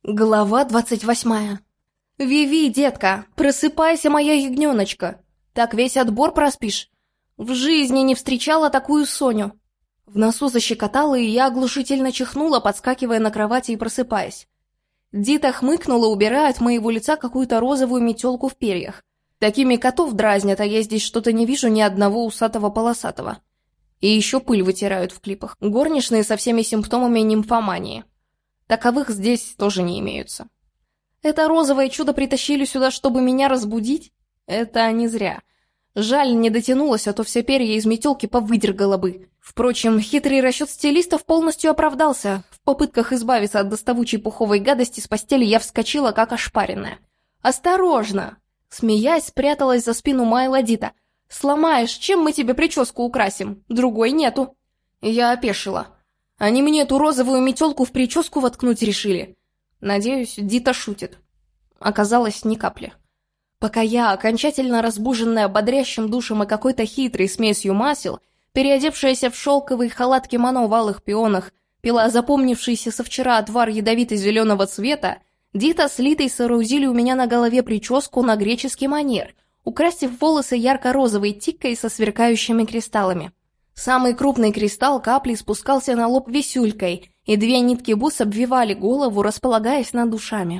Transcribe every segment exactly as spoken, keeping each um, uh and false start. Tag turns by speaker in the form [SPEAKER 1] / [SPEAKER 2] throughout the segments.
[SPEAKER 1] Глава двадцать восьмая. «Виви, детка, просыпайся, моя ягненочка. Так весь отбор проспишь. В жизни не встречала такую Соню». В носу защекотало, и я оглушительно чихнула, подскакивая на кровати и просыпаясь. Дита хмыкнула, убирая от моего лица какую-то розовую метелку в перьях. Такими котов дразнят, а я здесь что-то не вижу ни одного усатого-полосатого. И еще пыль вытирают в клипах. Горничные со всеми симптомами нимфомании. Таковых здесь тоже не имеются. Это розовое чудо притащили сюда, чтобы меня разбудить? Это не зря. Жаль, не дотянулась, а то все перья из метелки повыдергала бы. Впрочем, хитрый расчет стилистов полностью оправдался. В попытках избавиться от доставучей пуховой гадости с постели я вскочила, как ошпаренная. «Осторожно!» Смеясь, спряталась за спину Майла Дита. «Сломаешь, чем мы тебе прическу украсим? Другой нету». Я опешила. Они мне эту розовую метелку в прическу воткнуть решили. Надеюсь, Дита шутит. Оказалось, ни капли. Пока я, окончательно разбуженная бодрящим душем и какой-то хитрой смесью масел, переодевшаяся в шелковый халат кимоно в алых пионах, пила запомнившийся со вчера отвар ядовито-зеленого цвета, Дита с Литой соорудили у меня на голове прическу на греческий манер, украсив волосы ярко-розовой тиккой со сверкающими кристаллами. Самый крупный кристалл каплей спускался на лоб висюлькой, и две нитки бус обвивали голову, располагаясь над ушами.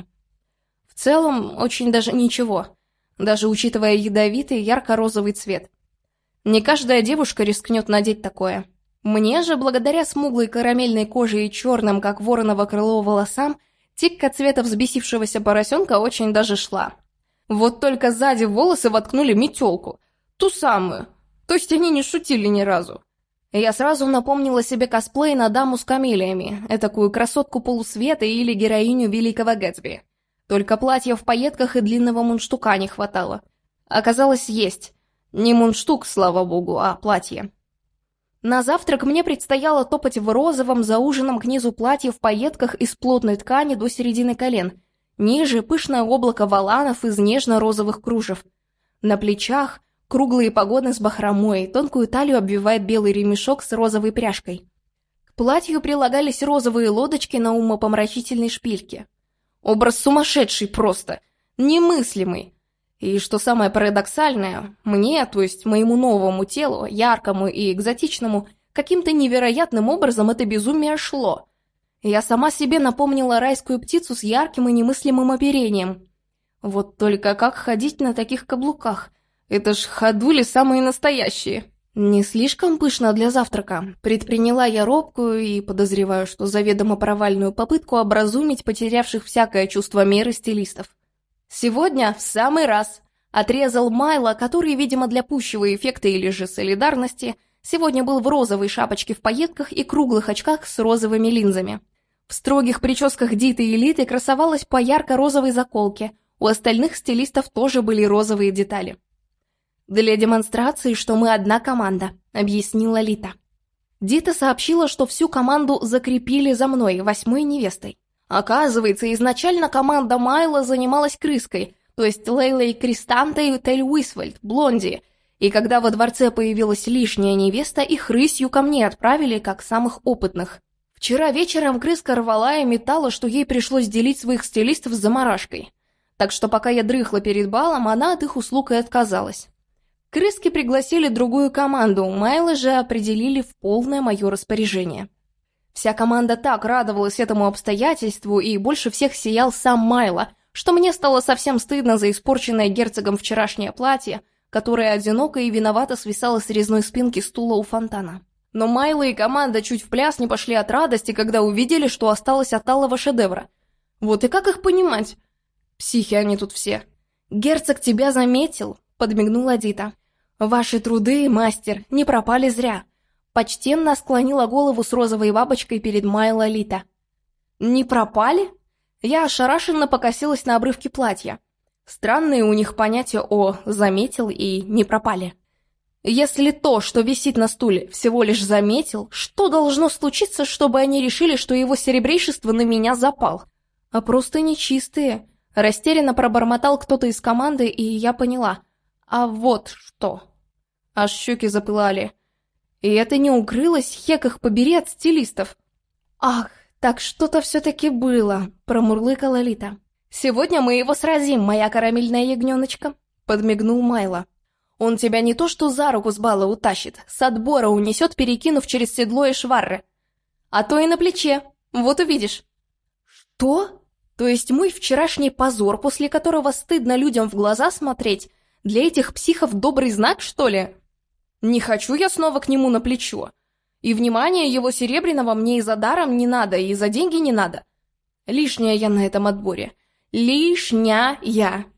[SPEAKER 1] В целом, очень даже ничего, даже учитывая ядовитый ярко-розовый цвет. Не каждая девушка рискнет надеть такое. Мне же, благодаря смуглой карамельной коже и черным, как вороново крыло, волосам, тикка цвета взбесившегося поросенка очень даже шла. Вот только сзади в волосы воткнули метелку, ту самую, то есть они не шутили ни разу. Я сразу напомнила себе косплей на даму с камелиями, этакую красотку полусвета или героиню Великого Гэтсби. Только платья в пайетках и длинного мундштука не хватало. Оказалось, есть. Не мундштук, слава богу, а платье. На завтрак мне предстояло топать в розовом, за ужином к низу платье в пайетках из плотной ткани до середины колен. Ниже пышное облако воланов из нежно-розовых кружев. На плечах круглые погоны с бахромой, тонкую талию обвивает белый ремешок с розовой пряжкой. К платью прилагались розовые лодочки на умопомрачительной шпильке. Образ сумасшедший просто, немыслимый. И что самое парадоксальное, мне, то есть моему новому телу, яркому и экзотичному, каким-то невероятным образом это безумие шло. Я сама себе напомнила райскую птицу с ярким и немыслимым оперением. Вот только как ходить на таких каблуках? Это ж ходули самые настоящие. Не слишком пышно для завтрака. Предприняла я робкую и, подозреваю, что заведомо провальную попытку образумить потерявших всякое чувство меры стилистов. Сегодня в самый раз. Отрезал Майло, который, видимо, для пущего эффекта или же солидарности, сегодня был в розовой шапочке в пайетках и круглых очках с розовыми линзами. В строгих прическах Диты и Литы красовалась по ярко-розовой заколке. У остальных стилистов тоже были розовые детали. «Для демонстрации, что мы одна команда», — объяснила Лита. Дита сообщила, что всю команду закрепили за мной, восьмой невестой. Оказывается, изначально команда Майла занималась крыской, то есть Лейлой Кристантой и Тель Уисвальд, Блонди, и когда во дворце появилась лишняя невеста, их рысью ко мне отправили как самых опытных. Вчера вечером крыска рвала и метала, что ей пришлось делить своих стилистов с заморашкой. Так что пока я дрыхла перед балом, она от их услуг и отказалась. Крыски пригласили другую команду, Майла же определили в полное мое распоряжение. Вся команда так радовалась этому обстоятельству, и больше всех сиял сам Майло, что мне стало совсем стыдно за испорченное герцогом вчерашнее платье, которое одиноко и виновато свисало с резной спинки стула у фонтана. Но Майло и команда чуть в пляс не пошли от радости, когда увидели, что осталось от алого шедевра. Вот и как их понимать? Психи они тут все. «Герцог тебя заметил», — подмигнула Дита. «Ваши труды, мастер, не пропали зря». Почтенно склонила голову с розовой бабочкой перед Майло Лита. «Не пропали?» Я ошарашенно покосилась на обрывки платья. Странные у них понятия о «заметил» и «не пропали». Если то, что висит на стуле, всего лишь заметил, что должно случиться, чтобы они решили, что его серебрейшество на меня запал? А просто нечистые. Растерянно пробормотал кто-то из команды, и я поняла. А вот что. Аж щеки запылали. И это не укрылось, хек их побери, от стилистов. Ах, Так что-то все-таки было, промурлыкала Лита. Сегодня мы его сразим, моя карамельная ягненочка, подмигнул Майло. Он тебя не то что за руку с бала утащит, с отбора унесет, перекинув через седло и шварры. А то и на плече, вот увидишь. Что? То есть мой вчерашний позор, после которого стыдно людям в глаза смотреть, для этих психов добрый знак, что ли? Не хочу я снова к нему на плечо. И внимания его серебряного мне и за даром не надо, и за деньги не надо. Лишняя я на этом отборе. Лишняя.